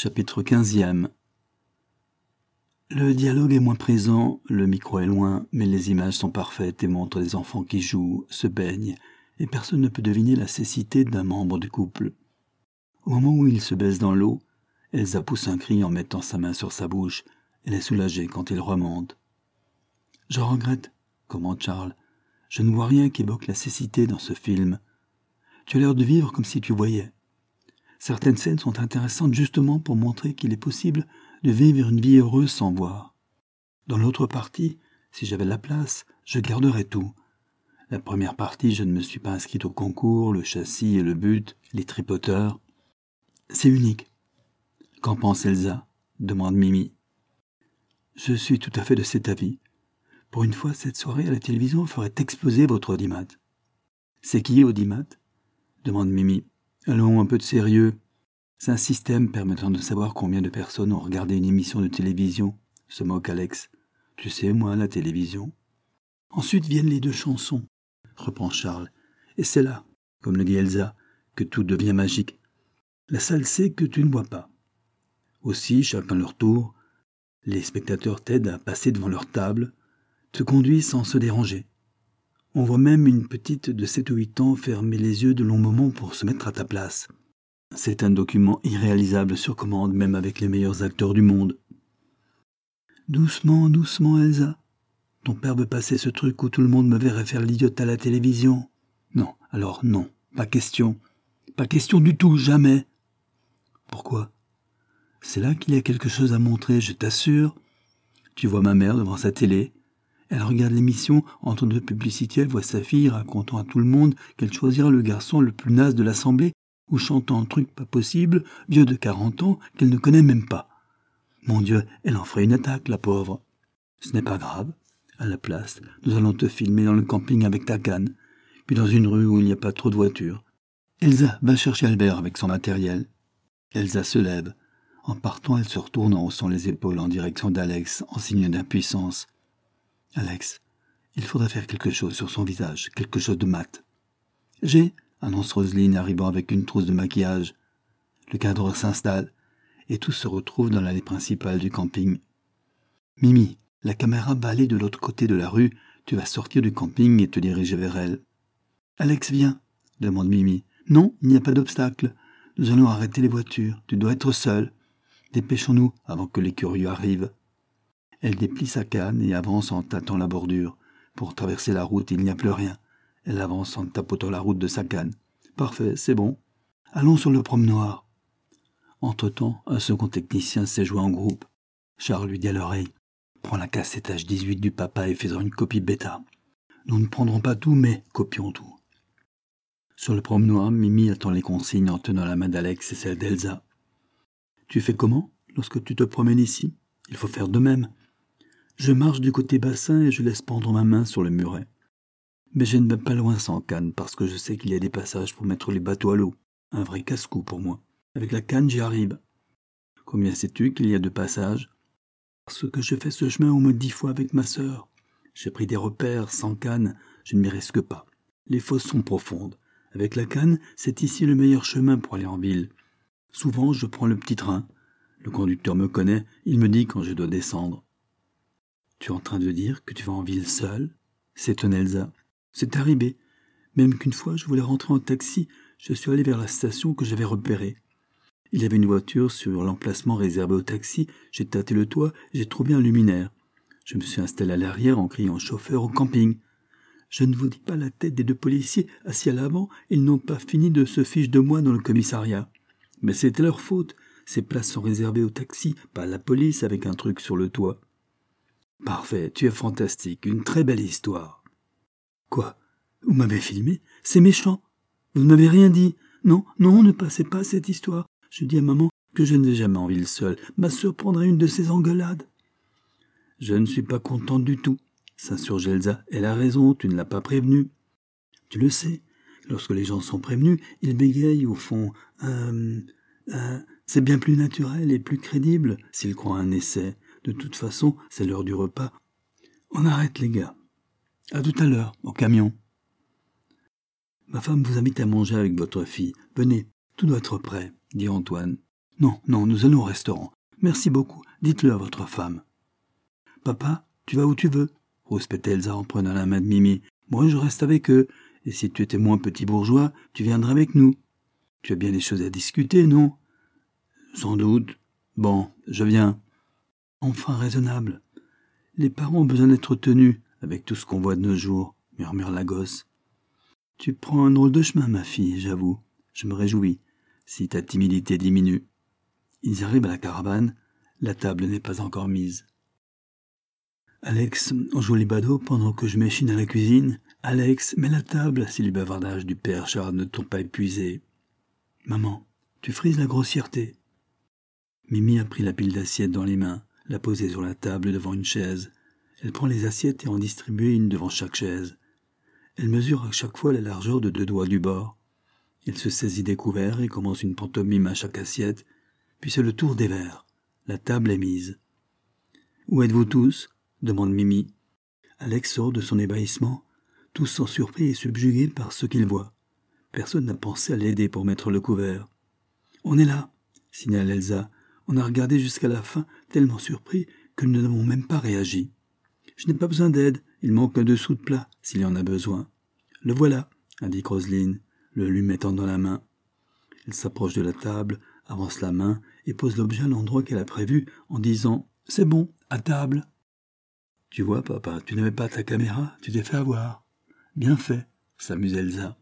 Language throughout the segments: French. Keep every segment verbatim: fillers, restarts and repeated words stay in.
Chapitre quinzième. Le dialogue est moins présent, le micro est loin, mais les images sont parfaites et montrent des enfants qui jouent, se baignent, et personne ne peut deviner la cécité d'un membre du couple. Au moment où ils se baissent dans l'eau, Elsa pousse un cri en mettant sa main sur sa bouche. Elle est soulagée quand il remonte. « Je regrette, » commande Charles. « Je ne vois rien qui évoque la cécité dans ce film. Tu as l'air de vivre comme si tu voyais. Certaines scènes sont intéressantes justement pour montrer qu'il est possible de vivre une vie heureuse sans voir. Dans l'autre partie, si j'avais la place, je garderais tout. La première partie, je ne me suis pas inscrite au concours, le châssis et le but, les tripoteurs. C'est unique. » « Qu'en pense Elsa ?» demande Mimi. « Je suis tout à fait de cet avis. Pour une fois, cette soirée à la télévision ferait exploser votre audimat. »« C'est qui audimat ?» demande Mimi. « Allons, un peu de sérieux. C'est un système permettant de savoir combien de personnes ont regardé une émission de télévision, » se moque Alex. « Tu sais, moi, la télévision. »« Ensuite viennent les deux chansons, » reprend Charles. « Et c'est là, comme le dit Elsa, que tout devient magique. La salle sait que tu ne vois pas. Aussi, chacun leur tour, les spectateurs t'aident à passer devant leur table, te conduisent sans se déranger. On voit même une petite de sept ou huit ans fermer les yeux de longs moments pour se mettre à ta place. C'est un document irréalisable sur commande, même avec les meilleurs acteurs du monde. »« Doucement, doucement, Elsa. Ton père veut passer ce truc où tout le monde me verrait faire l'idiote à la télévision. Non, alors non, pas question. Pas question du tout, jamais. »« Pourquoi ? C'est là qu'il y a quelque chose à montrer, je t'assure. Tu vois ma mère devant sa télé. Elle regarde l'émission, entre deux publicités, elle voit sa fille racontant à tout le monde qu'elle choisira le garçon le plus naze de l'assemblée ou chantant un truc pas possible, vieux de quarante ans, qu'elle ne connaît même pas. Mon Dieu, elle en ferait une attaque, la pauvre. Ce n'est pas grave. À la place, nous allons te filmer dans le camping avec ta canne, puis dans une rue où il n'y a pas trop de voitures. Elsa va chercher Albert avec son matériel. Elsa se lève. En partant, elle se retourne en haussant les épaules en direction d'Alex, en signe d'impuissance. « Alex, il faudrait faire quelque chose sur son visage, quelque chose de mat. »« J'ai » annonce Roselyne, arrivant avec une trousse de maquillage. Le cadre s'installe, et tous se retrouvent dans l'allée principale du camping. « Mimi, la caméra va aller de l'autre côté de la rue, tu vas sortir du camping et te diriger vers elle. »« Alex, viens » demande Mimi. « Non, il n'y a pas d'obstacle. Nous allons arrêter les voitures, tu dois être seul. Dépêchons-nous avant que les curieux arrivent. » Elle déplie sa canne et avance en tâtant la bordure. Pour traverser la route, il n'y a plus rien. Elle avance en tapotant la route de sa canne. « Parfait, c'est bon. Allons sur le promenoir. » Entre-temps, un second technicien s'est joint en groupe. Charles lui dit à l'oreille. « Prends la cassette H dix-huit du papa et fais-en une copie bêta. Nous ne prendrons pas tout, mais copions tout. » Sur le promenoir, Mimi attend les consignes en tenant la main d'Alex et celle d'Elsa. « Tu fais comment lorsque tu te promènes ici ? Il faut faire de même. Je marche du côté bassin et je laisse pendre ma main sur le muret. Mais je ne vais pas loin sans canne parce que je sais qu'il y a des passages pour mettre les bateaux à l'eau. Un vrai casse-cou pour moi. Avec la canne, j'y arrive. Combien sais-tu qu'il y a de passages ? Parce que je fais ce chemin au moins dix fois avec ma sœur. J'ai pris des repères, sans canne, je ne m'y risque pas. Les fosses sont profondes. Avec la canne, c'est ici le meilleur chemin pour aller en ville. Souvent, je prends le petit train. Le conducteur me connaît, il me dit quand je dois descendre. »« Tu es en train de dire que tu vas en ville seule ?» s'étonne Elsa. « C'est arrivé. Même qu'une fois, je voulais rentrer en taxi, je suis allé vers la station que j'avais repérée. Il y avait une voiture sur l'emplacement réservé au taxi, j'ai tâté le toit, j'ai trouvé un luminaire. Je me suis installé à l'arrière en criant au chauffeur au camping. Je ne vous dis pas la tête des deux policiers assis à l'avant, ils n'ont pas fini de se fiche de moi dans le commissariat. Mais c'était leur faute. Ces places sont réservées au taxi, pas à la police avec un truc sur le toit. »« Parfait, tu es fantastique, une très belle histoire. »« Quoi ? Vous m'avez filmé ? C'est méchant. Vous ne m'avez rien dit. Non, non, ne passez pas cette histoire. Je dis à maman que je ne vais jamais en ville seule. Ma sœur prendrait une de ces engueulades. »« Je ne suis pas contente du tout, » s'insurge Elsa. « Elle a raison, tu ne l'as pas prévenue. »« Tu le sais, lorsque les gens sont prévenus, ils bégayent au fond. Euh, euh, c'est bien plus naturel et plus crédible s'ils croient à un essai. De toute façon, c'est l'heure du repas. On arrête les gars. À tout à l'heure, au camion. »« Ma femme vous invite à manger avec votre fille. Venez, tout doit être prêt, » dit Antoine. « Non, non, nous allons au restaurant. Merci beaucoup, dites-le à votre femme. Papa, tu vas où tu veux, rouspétait Elsa en prenant la main de Mimi. Moi, je reste avec eux, et si tu étais moins petit bourgeois, tu viendrais avec nous. Tu as bien des choses à discuter, non? Sans doute. Bon, je viens. Enfin raisonnable. Les parents ont besoin d'être tenus, avec tout ce qu'on voit de nos jours, murmure la gosse. Tu prends un drôle de chemin, ma fille, j'avoue. Je me réjouis, si ta timidité diminue. Ils arrivent à la caravane, la table n'est pas encore mise. Alex, on joue les badauds pendant que je m'échine à la cuisine. Alex, mets la table si les bavardages du père Charles ne t'ont pas épuisé. Maman, tu frises la grossièreté. Mimi a pris la pile d'assiettes dans les mains, l'a posée sur la table devant une chaise. Elle prend les assiettes et en distribue une devant chaque chaise. Elle mesure à chaque fois la largeur de deux doigts du bord. Elle se saisit des couverts et commence une pantomime à chaque assiette, puis c'est le tour des verres. La table est mise. « Où êtes-vous tous ?» demande Mimi. Alex sort de son ébahissement. Tous sont surpris et subjugués par ce qu'ils voient. Personne n'a pensé à l'aider pour mettre le couvert. « On est là !» signale Elsa. « On a regardé jusqu'à la fin, tellement surpris que nous n'avons même pas réagi. Je n'ai pas besoin d'aide, il manque un dessous de plat, s'il y en a besoin. »« Le voilà !» indique Roselyne, le lui mettant dans la main. Elle s'approche de la table, avance la main et pose l'objet à l'endroit qu'elle a prévu en disant « C'est bon, à table !»« Tu vois, papa, tu n'avais pas ta caméra, tu t'es fait avoir. »« Bien fait, » s'amuse Elsa.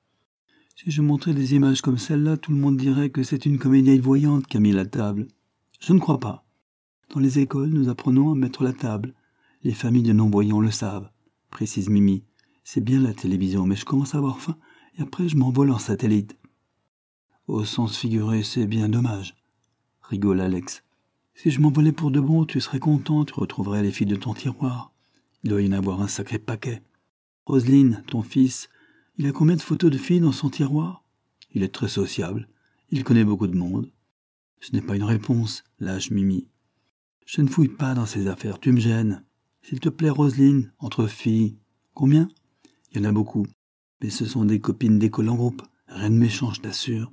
« Si je montrais des images comme celle-là, tout le monde dirait que c'est une comédienne voyante qui a mis la table. Je ne crois pas. Dans les écoles, nous apprenons à mettre la table. Les familles de non-voyants le savent, précise Mimi. C'est bien la télévision, mais je commence à avoir faim et après je m'envole en satellite. Au sens figuré, c'est bien dommage, rigole Alex. Si je m'envolais pour de bon, tu serais content, tu retrouverais les filles de ton tiroir. Il doit y en avoir un sacré paquet. Roselyne, ton fils, il a combien de photos de filles dans son tiroir? Il est très sociable. Il connaît beaucoup de monde. Ce n'est pas une réponse, lâche Mimi. Je ne fouille pas dans ces affaires, tu me gênes. S'il te plaît, Roselyne, entre filles. Combien? Il y en a beaucoup. Mais ce sont des copines d'école en groupe. Rien de méchant, je t'assure.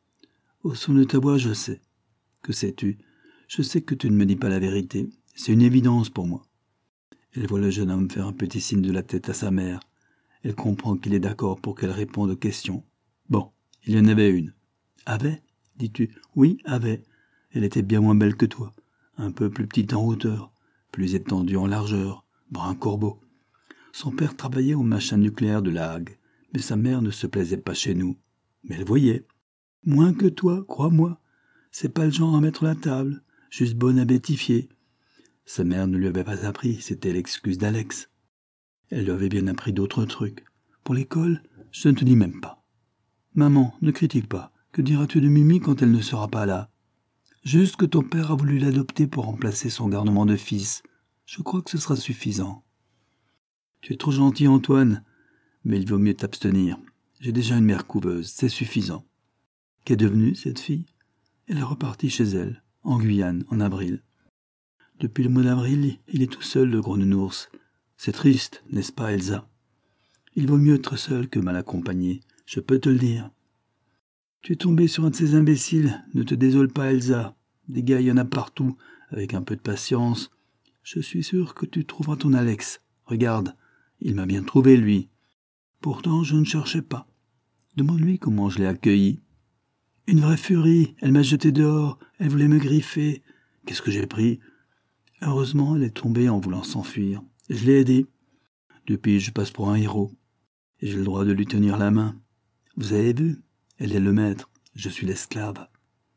Au son de ta voix, je sais. Que sais-tu? Je sais que tu ne me dis pas la vérité. C'est une évidence pour moi. Elle voit le jeune homme faire un petit signe de la tête à sa mère. Elle comprend qu'il est d'accord pour qu'elle réponde aux questions. Bon, il y en avait une. Avait, dis-tu? Oui, avait. Elle était bien moins belle que toi. Un peu plus petite en hauteur, plus étendue en largeur, brun corbeau. Son père travaillait au machin nucléaire de La Hague, mais sa mère ne se plaisait pas chez nous. Mais elle voyait. Moins que toi, crois-moi. C'est pas le genre à mettre la table, juste bonne à bêtifier. Sa mère ne lui avait pas appris, c'était l'excuse d'Alex. Elle lui avait bien appris d'autres trucs. Pour l'école, je ne te dis même pas. Maman, ne critique pas. Que diras-tu de Mimi quand elle ne sera pas là? Juste que ton père a voulu l'adopter pour remplacer son garnement de fils. Je crois que ce sera suffisant. Tu es trop gentil, Antoine, mais il vaut mieux t'abstenir. J'ai déjà une mère couveuse, c'est suffisant. Qu'est devenue cette fille? Elle est repartie chez elle, en Guyane, en avril. Depuis le mois d'avril, il est tout seul, le gros nounours. C'est triste, n'est-ce pas, Elsa? Il vaut mieux être seul que mal accompagné, je peux te le dire. Tu es tombé sur un de ces imbéciles, ne te désole pas, Elsa. Des gars, il y en a partout, avec un peu de patience. Je suis sûr que tu trouveras ton Alex. Regarde, il m'a bien trouvé, lui. Pourtant, je ne cherchais pas. Demande-lui comment je l'ai accueilli. Une vraie furie, elle m'a jeté dehors, elle voulait me griffer. Qu'est-ce que j'ai pris? Heureusement, elle est tombée en voulant s'enfuir. Je l'ai aidée. Depuis, je passe pour un héros. Et j'ai le droit de lui tenir la main. Vous avez vu? Elle est le maître, je suis l'esclave.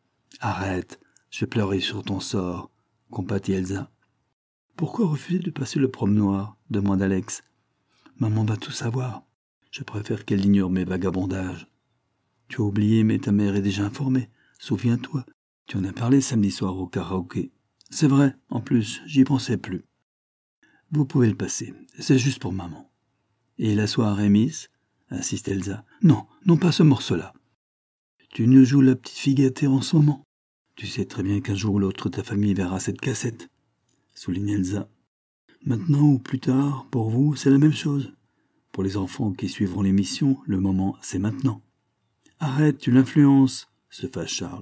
Arrête, je vais pleurer sur ton sort, compatit Elsa. Pourquoi refuser de passer le promenoir? Demande Alex. Maman va tout savoir. Je préfère qu'elle ignore mes vagabondages. Tu as oublié, mais ta mère est déjà informée. Souviens-toi, tu en as parlé samedi soir au karaoké. C'est vrai, en plus, j'y pensais plus. Vous pouvez le passer, c'est juste pour maman. Et la soirée, Miss? Insiste Elsa. Non, non pas ce morceau-là. Tu nous joues la petite fille gâtée en ce moment. Tu sais très bien qu'un jour ou l'autre ta famille verra cette cassette, souligne Elsa. Maintenant ou plus tard, pour vous, c'est la même chose. Pour les enfants qui suivront l'émission, le moment, c'est maintenant. Arrête, tu l'influences, se fâche Charles.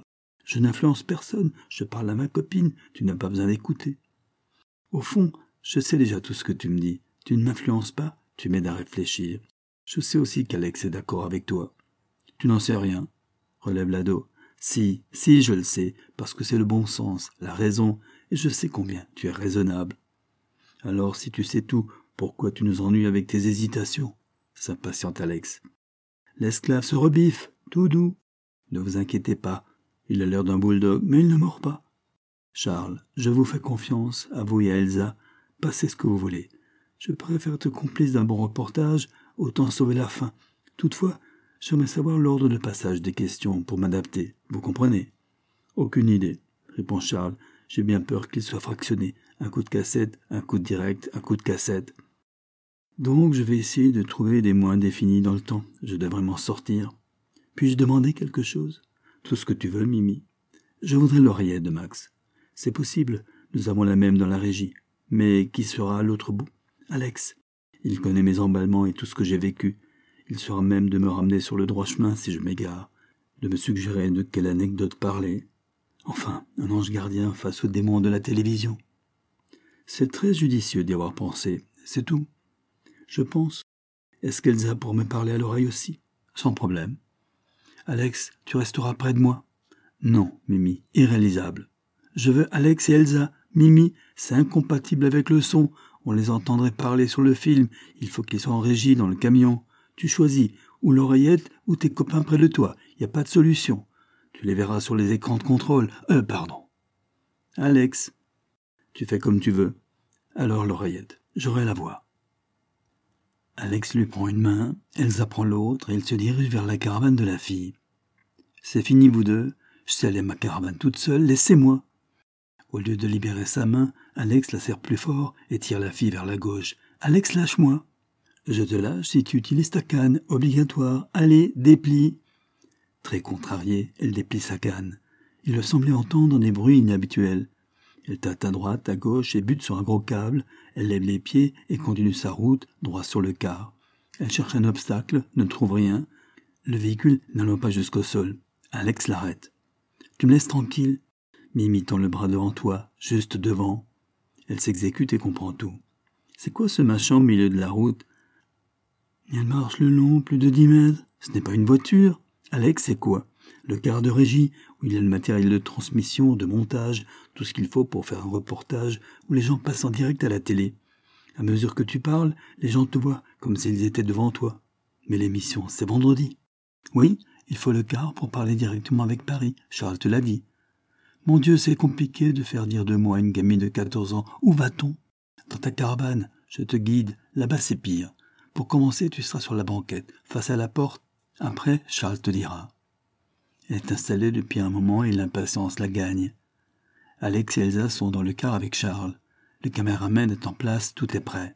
Je n'influence personne, je parle à ma copine, tu n'as pas besoin d'écouter. Au fond, je sais déjà tout ce que tu me dis. Tu ne m'influences pas, tu m'aides à réfléchir. Je sais aussi qu'Alex est d'accord avec toi. Tu n'en sais rien, relève l'ado. Si, si, je le sais, parce que c'est le bon sens, la raison, et je sais combien tu es raisonnable. Alors, si tu sais tout, pourquoi tu nous ennuies avec tes hésitations ? S'impatiente Alex. L'esclave se rebiffe, tout doux. Ne vous inquiétez pas, il a l'air d'un bulldog, mais il ne mord pas. Charles, je vous fais confiance, à vous et à Elsa, passez ce que vous voulez. Je préfère être complice d'un bon reportage, autant sauver la fin. Toutefois, j'aimerais savoir l'ordre de passage des questions pour m'adapter, vous comprenez ? Aucune idée, répond Charles. J'ai bien peur qu'il soit fractionné. Un coup de cassette, un coup de direct, un coup de cassette. Donc je vais essayer de trouver des mots indéfinis dans le temps. Je devrais m'en sortir. Puis-je demander quelque chose ? Tout ce que tu veux, Mimi. Je voudrais l'oreillette de Max. C'est possible, nous avons la même dans la régie. Mais qui sera à l'autre bout ? Alex. Il connaît mes emballements et tout ce que j'ai vécu. Il sera même de me ramener sur le droit chemin si je m'égare, de me suggérer de quelle anecdote parler. Enfin, un ange gardien face aux démons de la télévision. C'est très judicieux d'y avoir pensé, c'est tout. Je pense. Est-ce qu'Elsa pour me parler à l'oreille aussi ? Sans problème. Alex, tu resteras près de moi ? Non, Mimi, irréalisable. Je veux Alex et Elsa. Mimi, c'est incompatible avec le son. On les entendrait parler sur le film. Il faut qu'ils soient en régie dans le camion. Tu choisis, ou l'oreillette, ou tes copains près de toi. Il n'y a pas de solution. Tu les verras sur les écrans de contrôle. Euh, pardon. Alex, tu fais comme tu veux. Alors l'oreillette, j'aurai la voix. Alex lui prend une main, Elsa prend l'autre, et ils se dirigent vers la caravane de la fille. C'est fini, vous deux. Je sais aller à ma caravane toute seule, laissez-moi. Au lieu de libérer sa main, Alex la serre plus fort et tire la fille vers la gauche. Alex, lâche-moi. Je te lâche si tu utilises ta canne, obligatoire. Allez, déplie. Très contrariée, elle déplie sa canne. Il leur semblait entendre des bruits inhabituels. Elle tâte à droite, à gauche et bute sur un gros câble. Elle lève les pieds et continue sa route, droit sur le quart. Elle cherche un obstacle, ne trouve rien. Le véhicule n'allant pas jusqu'au sol. Alex l'arrête. « Tu me laisses tranquille ?» Mimi tend le bras devant toi, juste devant. Elle s'exécute et comprend tout. C'est quoi ce machin au milieu de la route ? Elle marche le long, plus de dix mètres. Ce n'est pas une voiture. Alex, c'est quoi ? Le quart de régie, où il y a le matériel de transmission, de montage, tout ce qu'il faut pour faire un reportage où les gens passent en direct à la télé. À mesure que tu parles, les gens te voient comme s'ils étaient devant toi. Mais l'émission, c'est vendredi. Oui, il faut le quart pour parler directement avec Paris. Charles te l'a dit. Mon Dieu, c'est compliqué de faire dire de moi à une gamine de quatorze ans. Où va-t-on ? Dans ta caravane. Je te guide. Là-bas, c'est pire. Pour commencer, tu seras sur la banquette, face à la porte. Après, Charles te dira. Elle est installée depuis un moment et l'impatience la gagne. Alex et Elsa sont dans le car avec Charles. Le caméraman est en place, tout est prêt.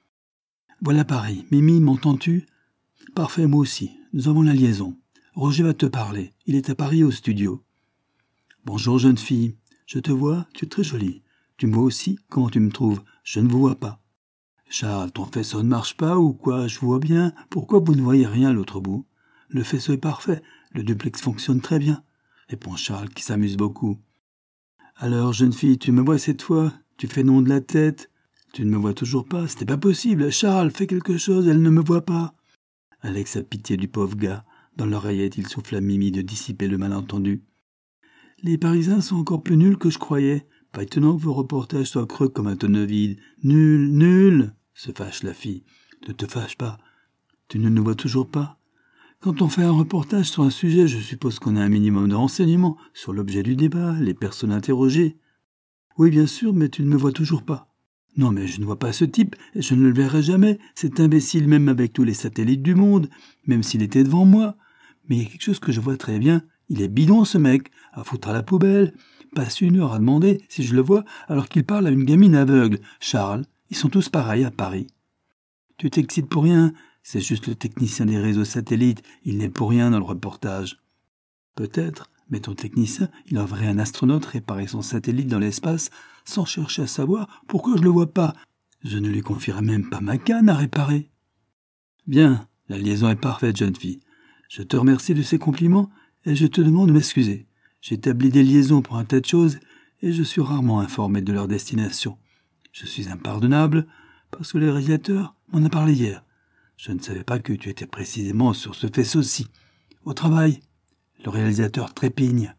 Voilà Paris. Mimi, m'entends-tu ? Parfait, moi aussi. Nous avons la liaison. Roger va te parler. Il est à Paris au studio. Bonjour, jeune fille. Je te vois, tu es très jolie. Tu me vois aussi ? Comment tu me trouves ? Je ne vous vois pas. Charles, ton faisceau ne marche pas ou quoi ? Je vous vois bien. Pourquoi vous ne voyez rien à l'autre bout ? Le faisceau est parfait. Le duplex fonctionne très bien. Répond Charles, qui s'amuse beaucoup. Alors, jeune fille, tu me vois cette fois ? Tu fais non de la tête ? Tu ne me vois toujours pas ? C'était pas possible. Charles, fais quelque chose, elle ne me voit pas. Alex a pitié du pauvre gars. Dans l'oreillette, il souffle à Mimi de dissiper le malentendu. Les Parisiens sont encore plus nuls que je croyais. Pas étonnant que vos reportages soient creux comme un tonneau vide. Nul, nul, se fâche la fille. Ne te fâche pas. Tu ne nous vois toujours pas. Quand on fait un reportage sur un sujet, je suppose qu'on a un minimum de renseignements sur l'objet du débat, les personnes interrogées. Oui, bien sûr, mais tu ne me vois toujours pas. Non, mais je ne vois pas ce type, et je ne le verrai jamais. C'est imbécile même avec tous les satellites du monde, même s'il était devant moi. Mais il y a quelque chose que je vois très bien. Il est bidon, ce mec, à foutre à la poubelle. Passe une heure à demander si je le vois alors qu'il parle à une gamine aveugle. Charles, ils sont tous pareils à Paris. Tu t'excites pour rien, c'est juste le technicien des réseaux satellites, il n'est pour rien dans le reportage. Peut-être, mais ton technicien, il enverrait un astronaute réparer son satellite dans l'espace sans chercher à savoir pourquoi je le vois pas. Je ne lui confierai même pas ma canne à réparer. Bien, la liaison est parfaite, jeune fille. Je te remercie de ces compliments et je te demande de m'excuser. J'établis des liaisons pour un tas de choses et je suis rarement informé de leur destination. Je suis impardonnable parce que le réalisateur m'en a parlé hier. Je ne savais pas que tu étais précisément sur ce faisceau-ci. Au travail, le réalisateur trépigne.